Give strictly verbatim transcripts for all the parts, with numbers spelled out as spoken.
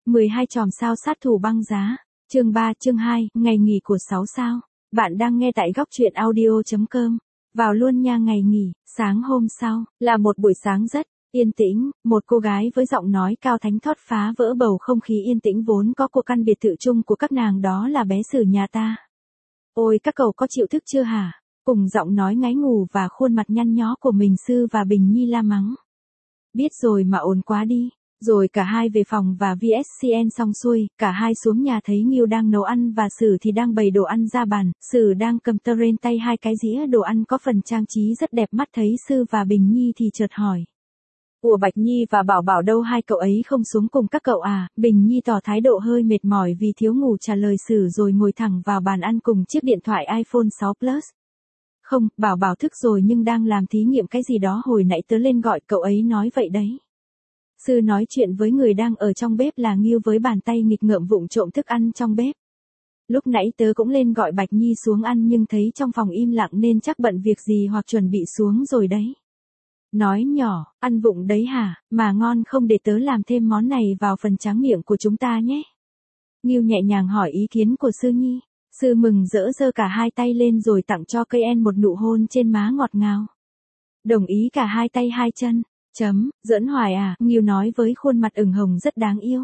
mười hai chòm sao sát thủ băng giá. Chương ba, chương hai, ngày nghỉ của sáu sao. Bạn đang nghe tại góc truyện audio chấm com. Vào luôn nha. Ngày nghỉ, sáng hôm sau, là một buổi sáng rất yên tĩnh, một cô gái với giọng nói cao thánh thót phá vỡ bầu không khí yên tĩnh vốn có của căn biệt thự chung của các nàng, đó là bé Sử nhà ta. Ôi các cậu có chịu thức chưa hả? Cùng giọng nói ngáy ngủ và khuôn mặt nhăn nhó của mình, Sư và Bình Nhi la mắng. Biết rồi mà ồn quá đi. Rồi cả hai về phòng và vê ét xê en xong xuôi, cả hai xuống nhà thấy Nghiêu đang nấu ăn và Sử thì đang bày đồ ăn ra bàn. Sử đang cầm tơ trên tay hai cái dĩa đồ ăn có phần trang trí rất đẹp mắt. Thấy Sư và Bình Nhi thì chợt hỏi. Ủa Bạch Nhi và Bảo Bảo đâu, hai cậu ấy không xuống cùng các cậu à? Bình Nhi tỏ thái độ hơi mệt mỏi vì thiếu ngủ trả lời Sử rồi ngồi thẳng vào bàn ăn cùng chiếc điện thoại iPhone sáu Plus. Không, Bảo Bảo thức rồi nhưng đang làm thí nghiệm cái gì đó, hồi nãy tớ lên gọi cậu ấy nói vậy đấy. Sư nói chuyện với người đang ở trong bếp là Nghiêu với bàn tay nghịch ngợm vụng trộm thức ăn trong bếp. Lúc nãy tớ cũng lên gọi Bạch Nhi xuống ăn nhưng thấy trong phòng im lặng nên chắc bận việc gì hoặc chuẩn bị xuống rồi đấy. Nói nhỏ, ăn vụng đấy hả, mà ngon không, để tớ làm thêm món này vào phần tráng miệng của chúng ta nhé. Nghiêu nhẹ nhàng hỏi ý kiến của Sư Nhi. Sư mừng rỡ giơ cả hai tay lên rồi tặng cho cây en một nụ hôn trên má ngọt ngào. Đồng ý cả hai tay hai chân. Chấm, giỡn hoài à, Nghiêu nói với khuôn mặt ửng hồng rất đáng yêu.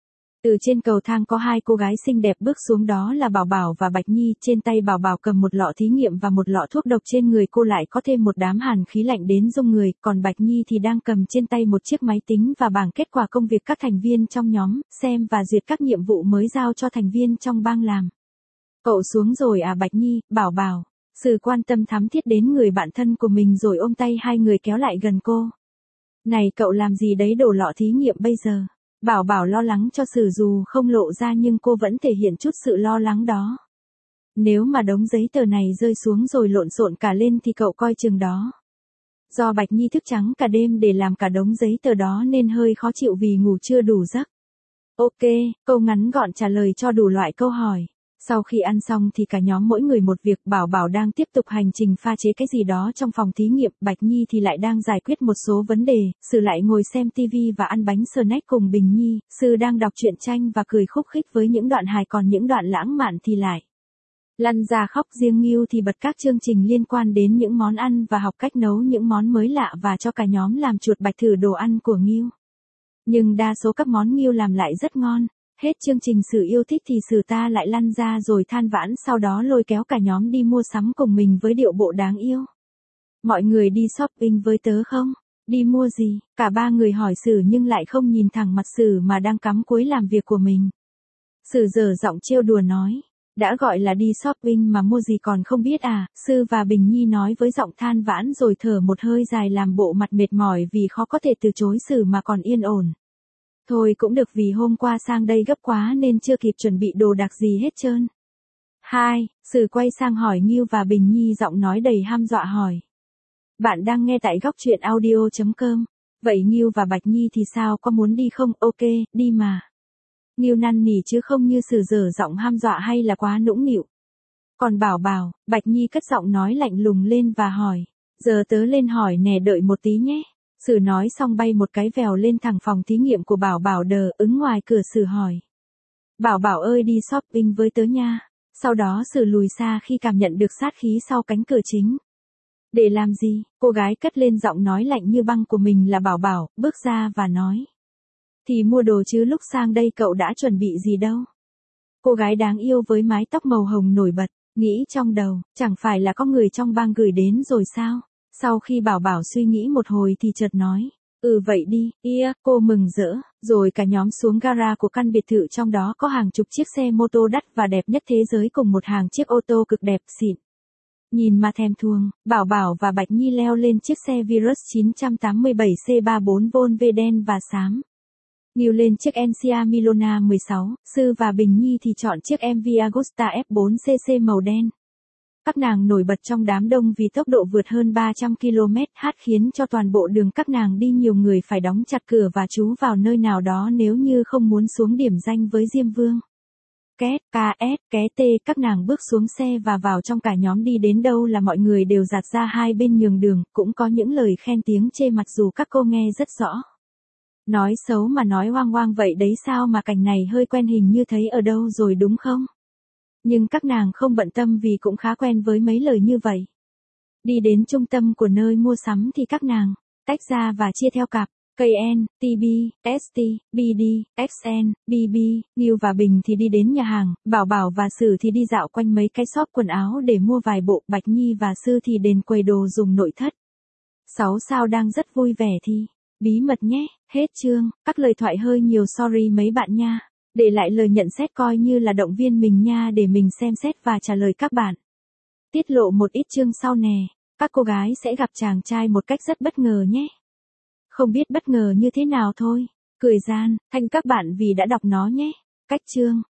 Từ trên cầu thang có hai cô gái xinh đẹp bước xuống, đó là Bảo Bảo và Bạch Nhi. Trên tay Bảo Bảo cầm một lọ thí nghiệm và một lọ thuốc độc, trên người cô lại có thêm một đám hàn khí lạnh đến rung người, còn Bạch Nhi thì đang cầm trên tay một chiếc máy tính và bảng kết quả công việc các thành viên trong nhóm, xem và duyệt các nhiệm vụ mới giao cho thành viên trong bang làm. Cậu xuống rồi à Bạch Nhi, Bảo Bảo. Sử quan tâm thắm thiết đến người bạn thân của mình rồi ôm tay hai người kéo lại gần cô. Này cậu làm gì đấy, đổ lọ thí nghiệm bây giờ. Bảo Bảo lo lắng cho Sử, dù không lộ ra nhưng cô vẫn thể hiện chút sự lo lắng đó. Nếu mà đống giấy tờ này rơi xuống rồi lộn xộn cả lên thì cậu coi chừng đó. Do Bạch Nhi thức trắng cả đêm để làm cả đống giấy tờ đó nên hơi khó chịu vì ngủ chưa đủ giấc. Ok, câu ngắn gọn trả lời cho đủ loại câu hỏi. Sau khi ăn xong thì cả nhóm mỗi người một việc. Bảo Bảo đang tiếp tục hành trình pha chế cái gì đó trong phòng thí nghiệm, Bạch Nhi thì lại đang giải quyết một số vấn đề, Sử lại ngồi xem tivi và ăn bánh snack cùng Bình Nhi, Sử đang đọc truyện tranh và cười khúc khích với những đoạn hài, còn những đoạn lãng mạn thì lại lăn ra khóc. Riêng Nghiêu thì bật các chương trình liên quan đến những món ăn và học cách nấu những món mới lạ và cho cả nhóm làm chuột bạch thử đồ ăn của Nghiêu. Nhưng đa số các món Nghiêu làm lại rất ngon. Hết chương trình Sử yêu thích thì Sử ta lại lăn ra rồi than vãn, sau đó lôi kéo cả nhóm đi mua sắm cùng mình với điệu bộ đáng yêu. Mọi người đi shopping với tớ không? Đi mua gì? Cả ba người hỏi Sử nhưng lại không nhìn thẳng mặt Sử mà đang cắm cúi làm việc của mình. Sử dở giọng trêu đùa nói. Đã gọi là đi shopping mà mua gì còn không biết à? Sư và Bình Nhi nói với giọng than vãn rồi thở một hơi dài làm bộ mặt mệt mỏi vì khó có thể từ chối Sử mà còn yên ổn. Thôi cũng được, vì hôm qua sang đây gấp quá nên chưa kịp chuẩn bị đồ đạc gì hết trơn. Hai, Sử quay sang hỏi Nghiêu và Bình Nhi, giọng nói đầy hăm dọa hỏi. Bạn đang nghe tại góc truyện audio chấm com. Vậy Nghiêu và Bạch Nhi thì sao, có muốn đi không? Ok, đi mà. Nghiêu năn nỉ chứ không như Sử dở giọng hăm dọa hay là quá nũng nịu. Còn Bảo Bảo, Bạch Nhi cất giọng nói lạnh lùng lên và hỏi. Giờ tớ lên hỏi nè, đợi một tí nhé. Sử nói xong bay một cái vèo lên thẳng phòng thí nghiệm của Bảo Bảo đờ ứng ngoài cửa. Sử hỏi. Bảo Bảo ơi, đi shopping với tớ nha. Sau đó Sử lùi xa khi cảm nhận được sát khí sau cánh cửa chính. Để làm gì? Cô gái cất lên giọng nói lạnh như băng của mình là Bảo Bảo, bước ra và nói. Thì mua đồ chứ, lúc sang đây cậu đã chuẩn bị gì đâu. Cô gái đáng yêu với mái tóc màu hồng nổi bật, nghĩ trong đầu, chẳng phải là có người trong bang gửi đến rồi sao? Sau khi Bảo Bảo suy nghĩ một hồi thì chợt nói, ừ vậy đi, ia, cô mừng rỡ, rồi cả nhóm xuống gara của căn biệt thự, trong đó có hàng chục chiếc xe mô tô đắt và đẹp nhất thế giới cùng một hàng chiếc ô tô cực đẹp xịn. Nhìn mà thèm thuồng, Bảo Bảo và Bạch Nhi leo lên chiếc xe Virus chín tám bảy C ba mươi bốn Volvo đen và xám. Nghiêu lên chiếc Encia Milona mười sáu, Sư và Bình Nhi thì chọn chiếc em vê Agusta F bốn C C màu đen. Các nàng nổi bật trong đám đông vì tốc độ vượt hơn ba trăm ki lô mét h khiến cho toàn bộ đường các nàng đi nhiều người phải đóng chặt cửa và trú vào nơi nào đó nếu như không muốn xuống điểm danh với Diêm Vương. Két, ca ét, ké tê, các nàng bước xuống xe và vào trong. Cả nhóm đi đến đâu là mọi người đều dạt ra hai bên nhường đường, cũng có những lời khen tiếng chê mặc dù các cô nghe rất rõ. Nói xấu mà nói oang oang vậy đấy sao mà cảnh này hơi quen hình như thấy ở đâu rồi đúng không? Nhưng các nàng không bận tâm vì cũng khá quen với mấy lời như vậy. Đi đến trung tâm của nơi mua sắm thì các nàng tách ra và chia theo cặp. ca en, tê bê, ét tê, bê đê, ích en, bê bê, Nghiêu và Bình thì đi đến nhà hàng, Bảo Bảo và Sử thì đi dạo quanh mấy cái shop quần áo để mua vài bộ, Bạch Nhi và Sư thì đến quầy đồ dùng nội thất. Sáu sao đang rất vui vẻ thì, bí mật nhé, hết chương, các lời thoại hơi nhiều sorry mấy bạn nha. Để lại lời nhận xét coi như là động viên mình nha để mình xem xét và trả lời các bạn. Tiết lộ một ít chương sau nè, các cô gái sẽ gặp chàng trai một cách rất bất ngờ nhé. Không biết bất ngờ như thế nào thôi. Cười gian, thanh các bạn vì đã đọc nó nhé. Cách chương.